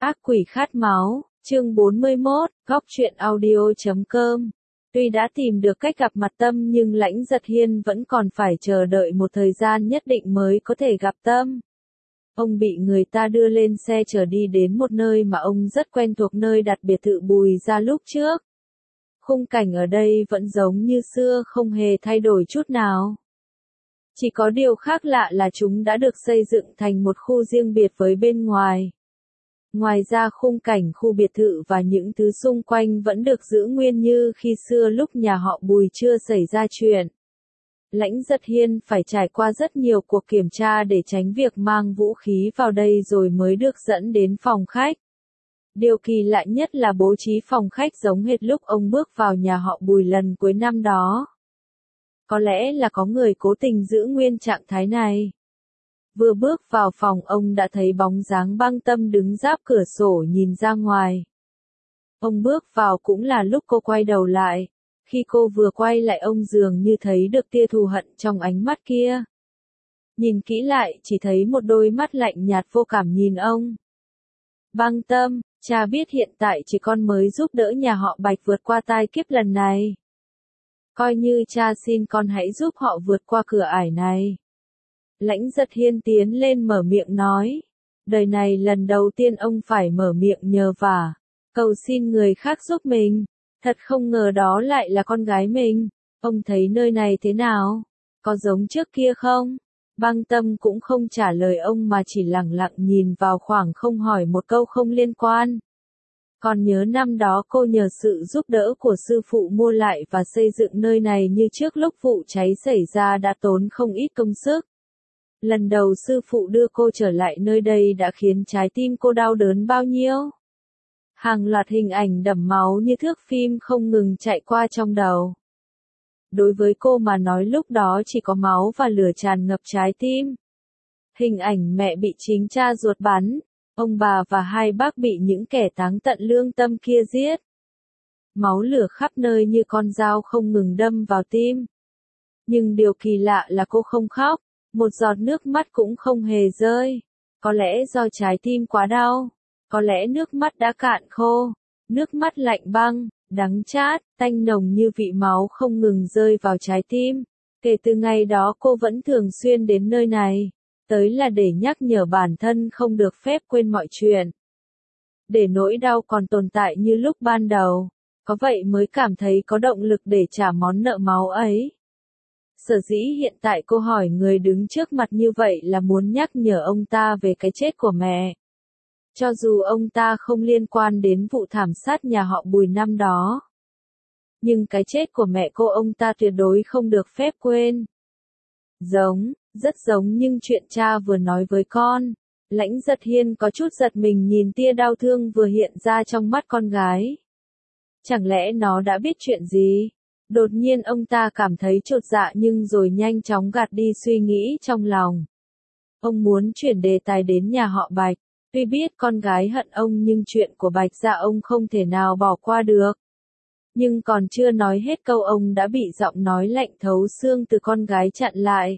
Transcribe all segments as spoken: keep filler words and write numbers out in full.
Ác quỷ khát máu, chương bốn mươi mốt, góc truyện audio chấm com. Tuy đã tìm được cách gặp mặt Tâm nhưng Lãnh Giật Hiên vẫn còn phải chờ đợi một thời gian nhất định mới có thể gặp Tâm. Ông bị người ta đưa lên xe chở đi đến một nơi mà ông rất quen thuộc, nơi đặt biệt thự Bùi Gia lúc trước. Khung cảnh ở đây vẫn giống như xưa, không hề thay đổi chút nào. Chỉ có điều khác lạ là chúng đã được xây dựng thành một khu riêng biệt với bên ngoài. Ngoài ra khung cảnh khu biệt thự và những thứ xung quanh vẫn được giữ nguyên như khi xưa lúc nhà họ Bùi chưa xảy ra chuyện. Lãnh Giật Hiên phải trải qua rất nhiều cuộc kiểm tra để tránh việc mang vũ khí vào đây rồi mới được dẫn đến phòng khách. Điều kỳ lạ nhất là bố trí phòng khách giống hệt lúc ông bước vào nhà họ Bùi lần cuối năm đó. Có lẽ là có người cố tình giữ nguyên trạng thái này. Vừa bước vào phòng ông đã thấy bóng dáng Băng Tâm đứng giáp cửa sổ nhìn ra ngoài. Ông bước vào cũng là lúc cô quay đầu lại. Khi cô vừa quay lại ông dường như thấy được tia thù hận trong ánh mắt kia. Nhìn kỹ lại chỉ thấy một đôi mắt lạnh nhạt vô cảm nhìn ông. Băng Tâm, cha biết hiện tại chỉ con mới giúp đỡ nhà họ Bạch vượt qua tai kiếp lần này. Coi như cha xin con hãy giúp họ vượt qua cửa ải này. Lãnh Giật Hiên tiến lên mở miệng nói. Đời này lần đầu tiên ông phải mở miệng nhờ vả, cầu xin người khác giúp mình. Thật không ngờ đó lại là con gái mình. Ông thấy nơi này thế nào? Có giống trước kia không? Băng Tâm cũng không trả lời ông mà chỉ lặng lặng nhìn vào khoảng không, hỏi một câu không liên quan. Còn nhớ năm đó cô nhờ sự giúp đỡ của sư phụ mua lại và xây dựng nơi này như trước lúc vụ cháy xảy ra đã tốn không ít công sức. Lần đầu sư phụ đưa cô trở lại nơi đây đã khiến trái tim cô đau đớn bao nhiêu. Hàng loạt hình ảnh đẫm máu như thước phim không ngừng chạy qua trong đầu. Đối với cô mà nói lúc đó chỉ có máu và lửa tràn ngập trái tim. Hình ảnh mẹ bị chính cha ruột bắn, ông bà và hai bác bị những kẻ táng tận lương tâm kia giết. Máu lửa khắp nơi như con dao không ngừng đâm vào tim. Nhưng điều kỳ lạ là cô không khóc, một giọt nước mắt cũng không hề rơi. Có lẽ do trái tim quá đau, có lẽ nước mắt đã cạn khô, nước mắt lạnh băng, đắng chát, tanh nồng như vị máu không ngừng rơi vào trái tim. Kể từ ngày đó cô vẫn thường xuyên đến nơi này, tới là để nhắc nhở bản thân không được phép quên mọi chuyện. Để nỗi đau còn tồn tại như lúc ban đầu, có vậy mới cảm thấy có động lực để trả món nợ máu ấy. Sở dĩ hiện tại cô hỏi người đứng trước mặt như vậy là muốn nhắc nhở ông ta về cái chết của mẹ. Cho dù ông ta không liên quan đến vụ thảm sát nhà họ Bùi năm đó. Nhưng cái chết của mẹ cô ông ta tuyệt đối không được phép quên. Giống, rất giống nhưng chuyện cha vừa nói với con. Lãnh Giật Hiên có chút giật mình nhìn tia đau thương vừa hiện ra trong mắt con gái. Chẳng lẽ nó đã biết chuyện gì? Đột nhiên ông ta cảm thấy chột dạ nhưng rồi nhanh chóng gạt đi suy nghĩ trong lòng. Ông muốn chuyển đề tài đến nhà họ Bạch. Tuy biết con gái hận ông nhưng chuyện của Bạch Gia ông không thể nào bỏ qua được. Nhưng còn chưa nói hết câu ông đã bị giọng nói lạnh thấu xương từ con gái chặn lại.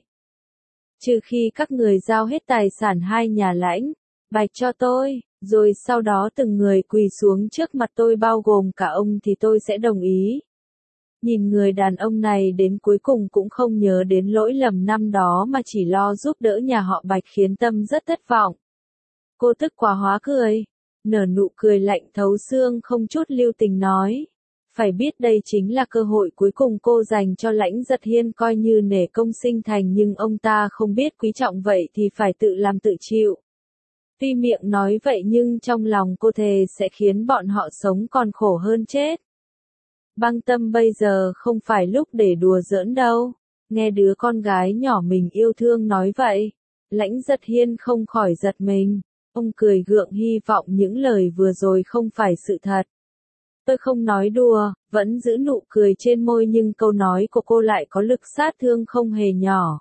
Trừ khi các người giao hết tài sản hai nhà Lãnh, Bạch cho tôi, rồi sau đó từng người quỳ xuống trước mặt tôi bao gồm cả ông thì tôi sẽ đồng ý. Nhìn người đàn ông này đến cuối cùng cũng không nhớ đến lỗi lầm năm đó mà chỉ lo giúp đỡ nhà họ Bạch khiến Tâm rất thất vọng. Cô tức quá hóa cười, nở nụ cười lạnh thấu xương không chút lưu tình nói. Phải biết đây chính là cơ hội cuối cùng cô dành cho Lãnh Giật Hiên, coi như nể công sinh thành nhưng ông ta không biết quý trọng vậy thì phải tự làm tự chịu. Tuy miệng nói vậy nhưng trong lòng cô thề sẽ khiến bọn họ sống còn khổ hơn chết. Băng Tâm bây giờ không phải lúc để đùa giỡn đâu. Nghe đứa con gái nhỏ mình yêu thương nói vậy, Lãnh Giật Hiên không khỏi giật mình. Ông cười gượng hy vọng những lời vừa rồi không phải sự thật. Tôi không nói đùa, vẫn giữ nụ cười trên môi nhưng câu nói của cô lại có lực sát thương không hề nhỏ.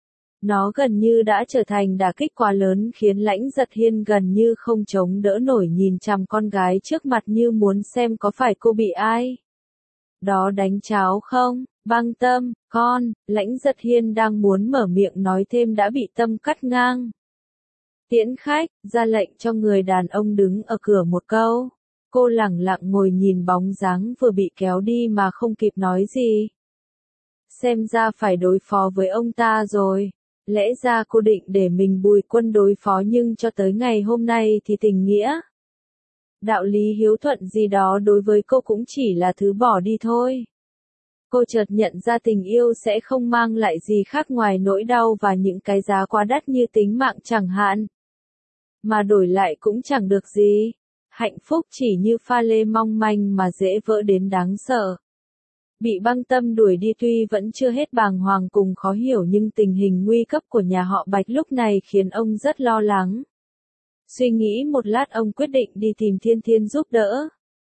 Nó gần như đã trở thành đả kích quá lớn khiến Lãnh Giật Hiên gần như không chống đỡ nổi nhìn chằm con gái trước mặt như muốn xem có phải cô bị ai đó đánh cháo không. Băng Tâm, con, Lãnh Giật Hiên đang muốn mở miệng nói thêm đã bị Tâm cắt ngang. Tiễn khách, ra lệnh cho người đàn ông đứng ở cửa một câu. Cô lẳng lặng ngồi nhìn bóng dáng vừa bị kéo đi mà không kịp nói gì. Xem ra phải đối phó với ông ta rồi. Lẽ ra cô định để mình Bùi Quân đối phó nhưng cho tới ngày hôm nay thì tình nghĩa, đạo lý hiếu thuận gì đó đối với cô cũng chỉ là thứ bỏ đi thôi. Cô chợt nhận ra tình yêu sẽ không mang lại gì khác ngoài nỗi đau và những cái giá quá đắt như tính mạng chẳng hạn. Mà đổi lại cũng chẳng được gì. Hạnh phúc chỉ như pha lê mong manh mà dễ vỡ đến đáng sợ. Bị Băng Tâm đuổi đi tuy vẫn chưa hết bàng hoàng cùng khó hiểu nhưng tình hình nguy cấp của nhà họ Bạch lúc này khiến ông rất lo lắng. Suy nghĩ một lát ông quyết định đi tìm Thiên Thiên giúp đỡ.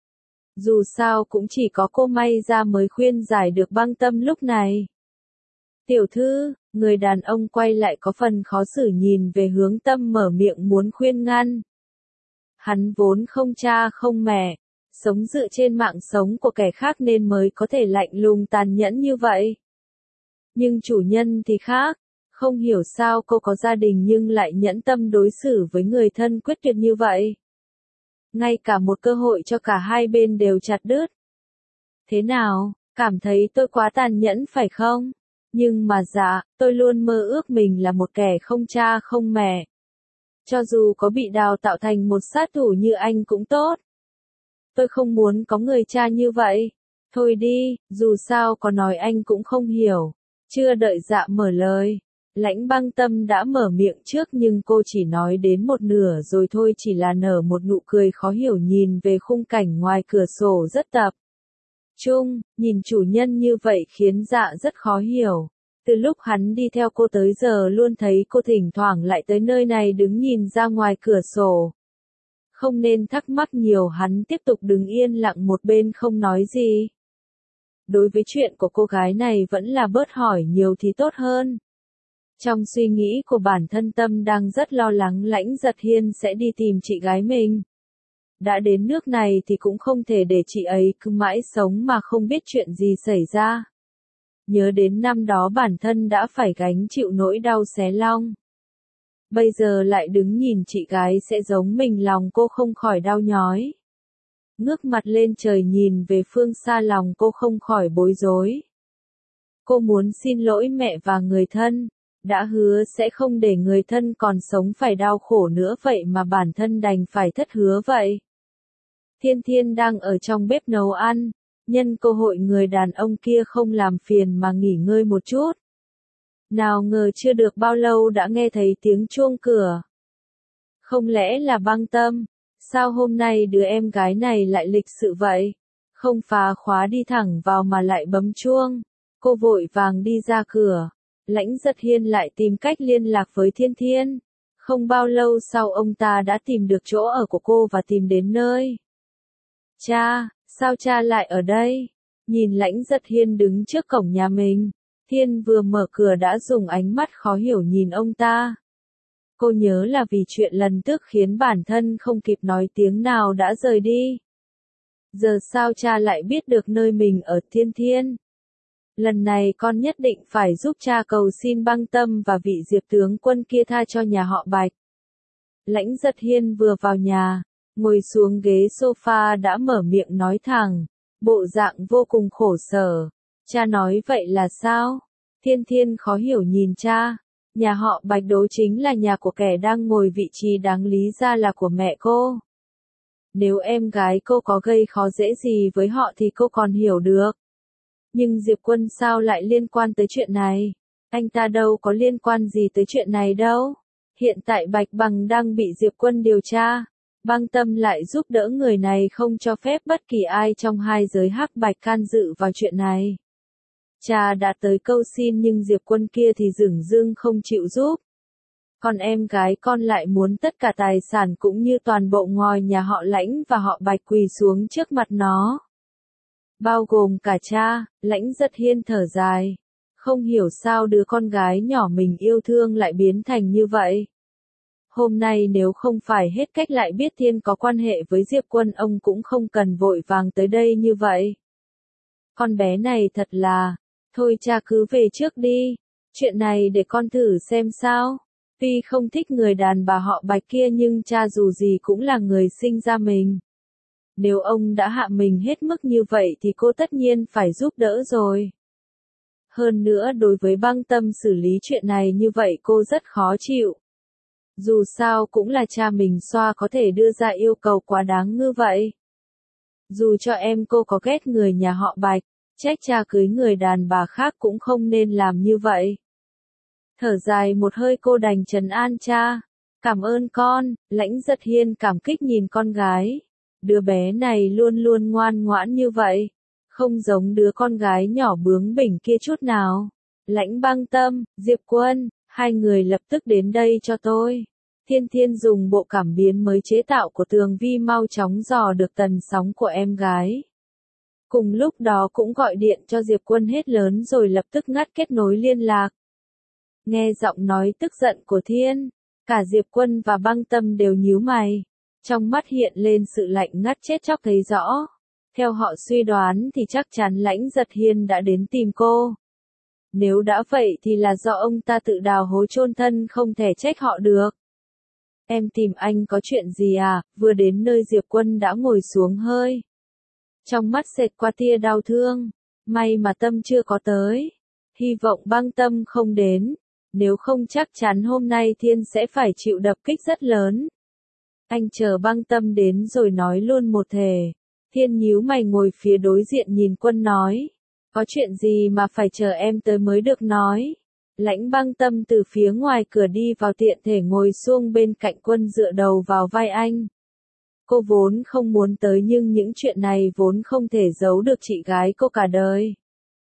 Dù sao cũng chỉ có cô may ra mới khuyên giải được Băng Tâm lúc này. Tiểu thư, người đàn ông quay lại có phần khó xử nhìn về hướng Tâm mở miệng muốn khuyên ngăn. Hắn vốn không cha không mẹ, sống dựa trên mạng sống của kẻ khác nên mới có thể lạnh lùng tàn nhẫn như vậy. Nhưng chủ nhân thì khác, không hiểu sao cô có gia đình nhưng lại nhẫn tâm đối xử với người thân quyết tuyệt như vậy. Ngay cả một cơ hội cho cả hai bên đều chặt đứt. Thế nào, cảm thấy tôi quá tàn nhẫn phải không? Nhưng mà dạ, tôi luôn mơ ước mình là một kẻ không cha không mẹ. Cho dù có bị đào tạo thành một sát thủ như anh cũng tốt. Tôi không muốn có người cha như vậy. Thôi đi, dù sao có nói anh cũng không hiểu. Chưa đợi dạ mở lời. Lãnh Băng Tâm đã mở miệng trước nhưng cô chỉ nói đến một nửa rồi thôi, chỉ là nở một nụ cười khó hiểu nhìn về khung cảnh ngoài cửa sổ rất tập trung, nhìn chủ nhân như vậy khiến dạ rất khó hiểu. Từ lúc hắn đi theo cô tới giờ luôn thấy cô thỉnh thoảng lại tới nơi này đứng nhìn ra ngoài cửa sổ. Không nên thắc mắc nhiều, hắn tiếp tục đứng yên lặng một bên không nói gì. Đối với chuyện của cô gái này vẫn là bớt hỏi nhiều thì tốt hơn. Trong suy nghĩ của bản thân Tâm đang rất lo lắng Lãnh Giật Hiên sẽ đi tìm chị gái mình. Đã đến nước này thì cũng không thể để chị ấy cứ mãi sống mà không biết chuyện gì xảy ra. Nhớ đến năm đó bản thân đã phải gánh chịu nỗi đau xé long. Bây giờ lại đứng nhìn chị gái sẽ giống mình, lòng cô không khỏi đau nhói. Ngước mặt lên trời nhìn về phương xa, lòng cô không khỏi bối rối. Cô muốn xin lỗi mẹ và người thân. Đã hứa sẽ không để người thân còn sống phải đau khổ nữa vậy mà bản thân đành phải thất hứa vậy. Thiên Thiên đang ở trong bếp nấu ăn, nhân cơ hội người đàn ông kia không làm phiền mà nghỉ ngơi một chút. Nào ngờ chưa được bao lâu đã nghe thấy tiếng chuông cửa. Không lẽ là Băng Tâm? Sao hôm nay đứa em gái này lại lịch sự vậy? Không phá khóa đi thẳng vào mà lại bấm chuông. Cô vội vàng đi ra cửa. Lãnh Giật Hiên lại tìm cách liên lạc với Thiên Thiên. Không bao lâu sau ông ta đã tìm được chỗ ở của cô và tìm đến nơi. Cha, sao cha lại ở đây? Nhìn Lãnh Giật Hiên đứng trước cổng nhà mình. Thiên vừa mở cửa đã dùng ánh mắt khó hiểu nhìn ông ta. Cô nhớ là vì chuyện lần trước khiến bản thân không kịp nói tiếng nào đã rời đi. Giờ sao cha lại biết được nơi mình ở? Thiên Thiên. Lần này con nhất định phải giúp cha cầu xin Băng Tâm và vị Diệp tướng quân kia tha cho nhà họ Bạch. Lãnh Giật Hiên vừa vào nhà, ngồi xuống ghế sofa đã mở miệng nói thẳng, bộ dạng vô cùng khổ sở. Cha nói vậy là sao? Thiên Thiên khó hiểu nhìn cha. Nhà họ Bạch đó chính là nhà của kẻ đang ngồi vị trí đáng lý ra là của mẹ cô. Nếu em gái cô có gây khó dễ gì với họ thì cô còn hiểu được. Nhưng Diệp Quân sao lại liên quan tới chuyện này? Anh ta đâu có liên quan gì tới chuyện này đâu. Hiện tại Bạch Bằng đang bị Diệp Quân điều tra. Băng Tâm lại giúp đỡ người này không cho phép bất kỳ ai trong hai giới hắc bạch can dự vào chuyện này. Cha đã tới câu xin nhưng Diệp Quân kia thì dửng dưng không chịu giúp. Còn em gái con lại muốn tất cả tài sản cũng như toàn bộ ngôi nhà họ Lãnh và họ Bạch quỳ xuống trước mặt nó. Bao gồm cả cha. Lãnh Giật Hiên thở dài. Không hiểu sao đứa con gái nhỏ mình yêu thương lại biến thành như vậy. Hôm nay nếu không phải hết cách lại biết Thiên có quan hệ với Diệp Quân, ông cũng không cần vội vàng tới đây như vậy. Con bé này thật là... Thôi cha cứ về trước đi. Chuyện này để con thử xem sao. Tuy không thích người đàn bà họ Bạch kia nhưng cha dù gì cũng là người sinh ra mình. Nếu ông đã hạ mình hết mức như vậy thì cô tất nhiên phải giúp đỡ rồi. Hơn nữa đối với Băng Tâm xử lý chuyện này như vậy cô rất khó chịu. Dù sao cũng là cha mình xoa có thể đưa ra yêu cầu quá đáng như vậy. Dù cho em cô có ghét người nhà họ Bạch, trách cha cưới người đàn bà khác cũng không nên làm như vậy. Thở dài một hơi cô đành trấn an cha. Cảm ơn con, Lãnh Giật Hiên cảm kích nhìn con gái. Đứa bé này luôn luôn ngoan ngoãn như vậy. Không giống đứa con gái nhỏ bướng bỉnh kia chút nào. Lãnh Băng Tâm, Diệp Quân, hai người lập tức đến đây cho tôi. Thiên Thiên dùng bộ cảm biến mới chế tạo của Tường Vi mau chóng dò được tần sóng của em gái. Cùng lúc đó cũng gọi điện cho Diệp Quân hết lớn rồi lập tức ngắt kết nối liên lạc. Nghe giọng nói tức giận của Thiên, cả Diệp Quân và Băng Tâm đều nhíu mày. Trong mắt hiện lên sự lạnh ngắt chết chóc thấy rõ. Theo họ suy đoán thì chắc chắn Lãnh Giật Hiên đã đến tìm cô. Nếu đã vậy thì là do ông ta tự đào hố chôn thân không thể trách họ được. Em tìm anh có chuyện gì à? Vừa đến nơi Diệp Quân đã ngồi xuống hơi. Trong mắt xẹt qua tia đau thương. May mà Tâm chưa có tới. Hy vọng Băng Tâm không đến. Nếu không chắc chắn hôm nay Thiên sẽ phải chịu đập kích rất lớn. Anh chờ Băng Tâm đến rồi nói luôn một thể. Thiên nhíu mày ngồi phía đối diện nhìn Quân nói. Có chuyện gì mà phải chờ em tới mới được nói. Lãnh Băng Tâm từ phía ngoài cửa đi vào tiện thể ngồi xuống bên cạnh Quân dựa đầu vào vai anh. Cô vốn không muốn tới nhưng những chuyện này vốn không thể giấu được chị gái cô cả đời.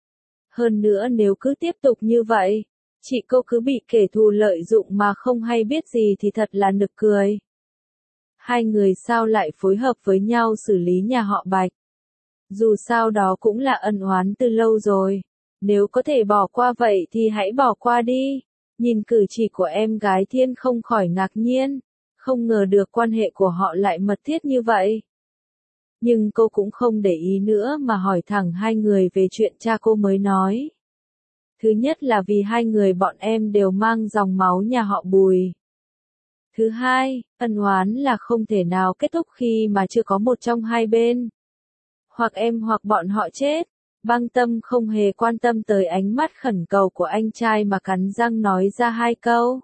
Hơn nữa nếu cứ tiếp tục như vậy, chị cô cứ bị kẻ thù lợi dụng mà không hay biết gì thì thật là nực cười. Hai người sao lại phối hợp với nhau xử lý nhà họ Bạch. Dù sao đó cũng là ân oán từ lâu rồi. Nếu có thể bỏ qua vậy thì hãy bỏ qua đi. Nhìn cử chỉ của em gái Thiên không khỏi ngạc nhiên. Không ngờ được quan hệ của họ lại mật thiết như vậy. Nhưng cô cũng không để ý nữa mà hỏi thẳng hai người về chuyện cha cô mới nói. Thứ nhất là vì hai người bọn em đều mang dòng máu nhà họ Bùi. Thứ hai, ân oán là không thể nào kết thúc khi mà chưa có một trong hai bên. Hoặc em hoặc bọn họ chết. Băng Tâm không hề quan tâm tới ánh mắt khẩn cầu của anh trai mà cắn răng nói ra hai câu.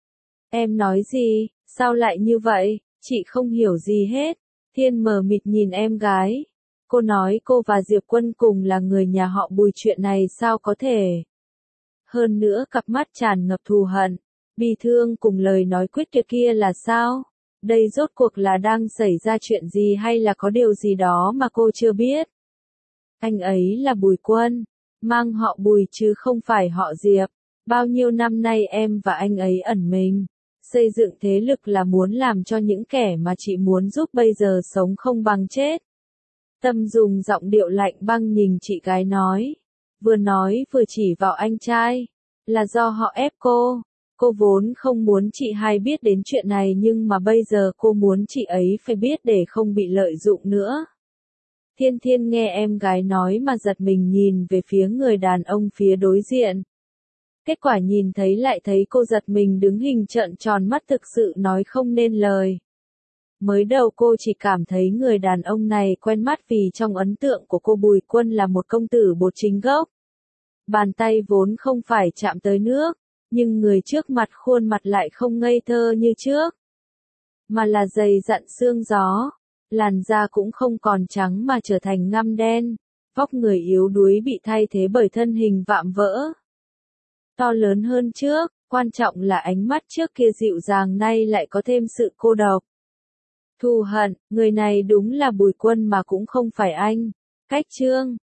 Em nói gì, sao lại như vậy, chị không hiểu gì hết. Thiên mờ mịt nhìn em gái. Cô nói cô và Diệp Quân cùng là người nhà họ Bùi, chuyện này sao có thể. Hơn nữa cặp mắt tràn ngập thù hận, bi thương cùng lời nói quyết tuyệt kia là sao? Đây rốt cuộc là đang xảy ra chuyện gì hay là có điều gì đó mà cô chưa biết? Anh ấy là Bùi Quân, mang họ Bùi chứ không phải họ Diệp. Bao nhiêu năm nay em và anh ấy ẩn mình, xây dựng thế lực là muốn làm cho những kẻ mà chị muốn giúp bây giờ sống không bằng chết. Tâm dùng giọng điệu lạnh băng nhìn chị gái nói. Vừa nói vừa chỉ vào anh trai. Là do họ ép cô. Cô vốn không muốn chị hai biết đến chuyện này nhưng mà bây giờ cô muốn chị ấy phải biết để không bị lợi dụng nữa. Thiên Thiên nghe em gái nói mà giật mình nhìn về phía người đàn ông phía đối diện. Kết quả nhìn thấy lại thấy cô giật mình đứng hình trợn tròn mắt thực sự nói không nên lời. Mới đầu cô chỉ cảm thấy người đàn ông này quen mắt vì trong ấn tượng của cô Bùi Quân là một công tử bột chính gốc. Bàn tay vốn không phải chạm tới nước, nhưng người trước mặt khuôn mặt lại không ngây thơ như trước, mà là dày dặn xương gió, làn da cũng không còn trắng mà trở thành ngăm đen, vóc người yếu đuối bị thay thế bởi thân hình vạm vỡ. To lớn hơn trước, quan trọng là ánh mắt trước kia dịu dàng nay lại có thêm sự cô độc. Thù hận, người này đúng là Bùi Quân mà cũng không phải anh. Cách chương